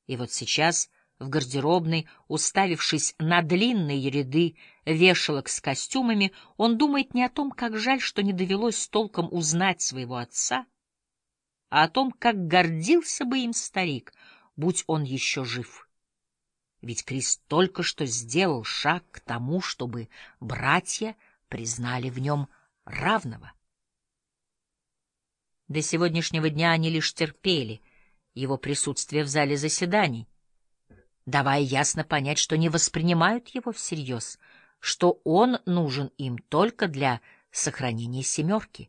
И вот сейчас в гардеробной, уставившись на длинные ряды вешалок с костюмами, он думает не о том, как жаль, что не довелось толком узнать своего отца, а о том, как гордился бы им старик, будь он еще жив. Ведь Крис только что сделал шаг к тому, чтобы братья признали в нем равного. До сегодняшнего дня они лишь терпели его присутствие в зале заседаний, давая ясно понять, что не воспринимают его всерьез, что он нужен им только для сохранения семерки.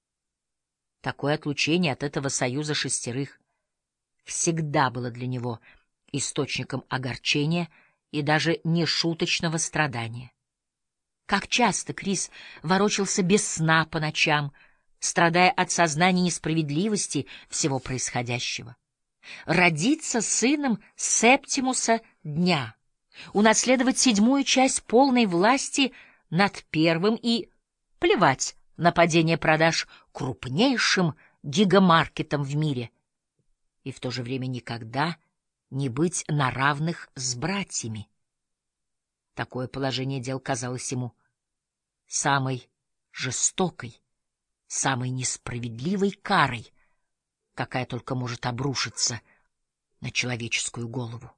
Такое отлучение от этого союза шестерых всегда было для него источником огорчения и даже нешуточного страдания. Как часто Крис ворочался без сна по ночам, страдая от сознания несправедливости всего происходящего. Родиться сыном Септимуса Дня, унаследовать 7-ю часть полной власти над первым и плевать на падение продаж крупнейшим гигамаркетом в мире, и в то же время никогда не быть на равных с братьями. Такое положение дел казалось ему самой жестокой, самой несправедливой карой, какая только может обрушиться на человеческую голову.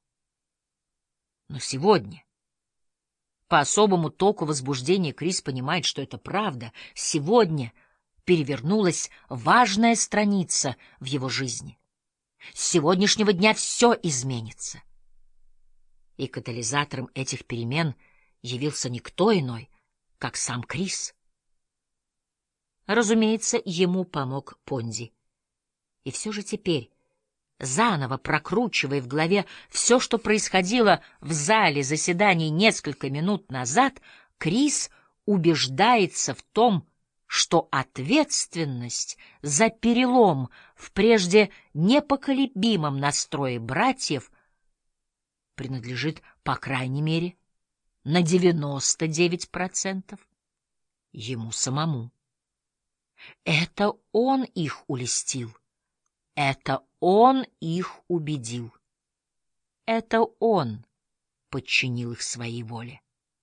Но сегодня, по особому току возбуждения, Крис понимает, что это правда. Сегодня перевернулась важная страница в его жизни. С сегодняшнего дня все изменится. И катализатором этих перемен явился никто иной, как сам Крис. Разумеется, ему помог Понзи. И все же теперь, заново прокручивая в голове все, что происходило в зале заседаний несколько минут назад, Крис убеждается в том, что ответственность за перелом в прежде непоколебимом настрое братьев принадлежит, по крайней мере, на 99% ему самому. Это он их улестил. Это он их убедил. Это он подчинил их своей воле.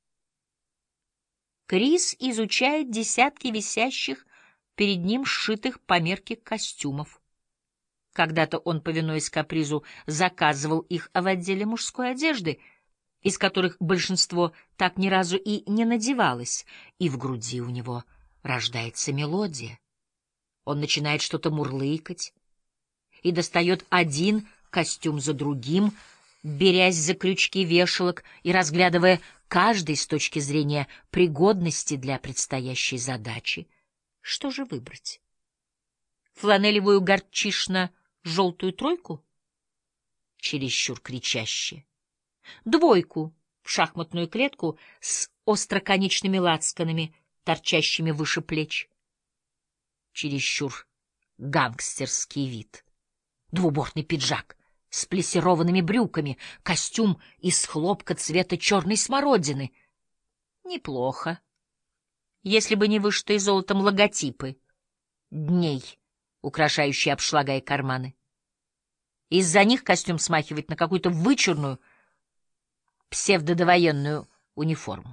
Крис изучает десятки висящих перед ним сшитых по мерке костюмов. Когда-то он, повинуясь капризу, заказывал их в отделе мужской одежды, из которых большинство так ни разу и не надевалось, и в груди у него рождается мелодия. Он начинает что-то мурлыкать и достает один костюм за другим, берясь за крючки вешалок и разглядывая каждый с точки зрения пригодности для предстоящей задачи. Что же выбрать? Фланелевую горчишно-желтую тройку? Чересчур кричащие. Двойку в шахматную клетку с остроконечными лацканами, торчащими выше плеч. Чересчур гангстерский вид. Двубортный пиджак с плессированными брюками, костюм из хлопка цвета черной смородины. Неплохо, если бы не вышитые золотом логотипы дней, украшающие обшлага и карманы. Из-за них костюм смахивает на какую-то вычурную псевдодовоенную униформу.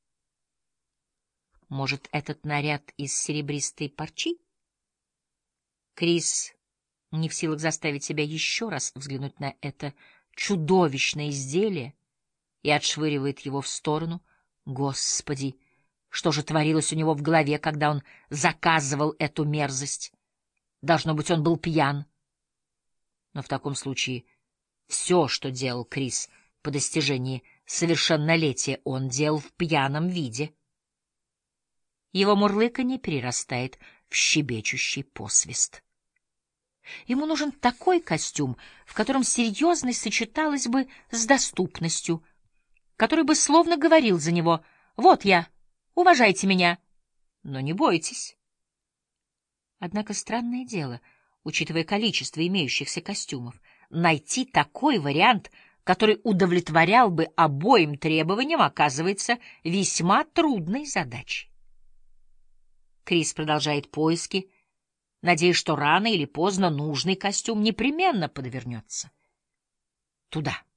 Может, этот наряд из серебристой парчи? Крис не в силах заставить себя еще раз взглянуть на это чудовищное изделие и отшвыривает его в сторону. Господи, что же творилось у него в голове, когда он заказывал эту мерзость? Должно быть, он был пьян. Но в таком случае все, что делал Крис по достижении совершеннолетия, он делал в пьяном виде. Его мурлыканье перерастает в щебечущий посвист. Ему нужен такой костюм, в котором серьезность сочеталась бы с доступностью, который бы словно говорил за него: «Вот я, уважайте меня, но не бойтесь». Однако странное дело, учитывая количество имеющихся костюмов, найти такой вариант, который удовлетворял бы обоим требованиям, оказывается весьма трудной задачей. Крис продолжает поиски, надеясь, что рано или поздно нужный костюм непременно подвернется. туда.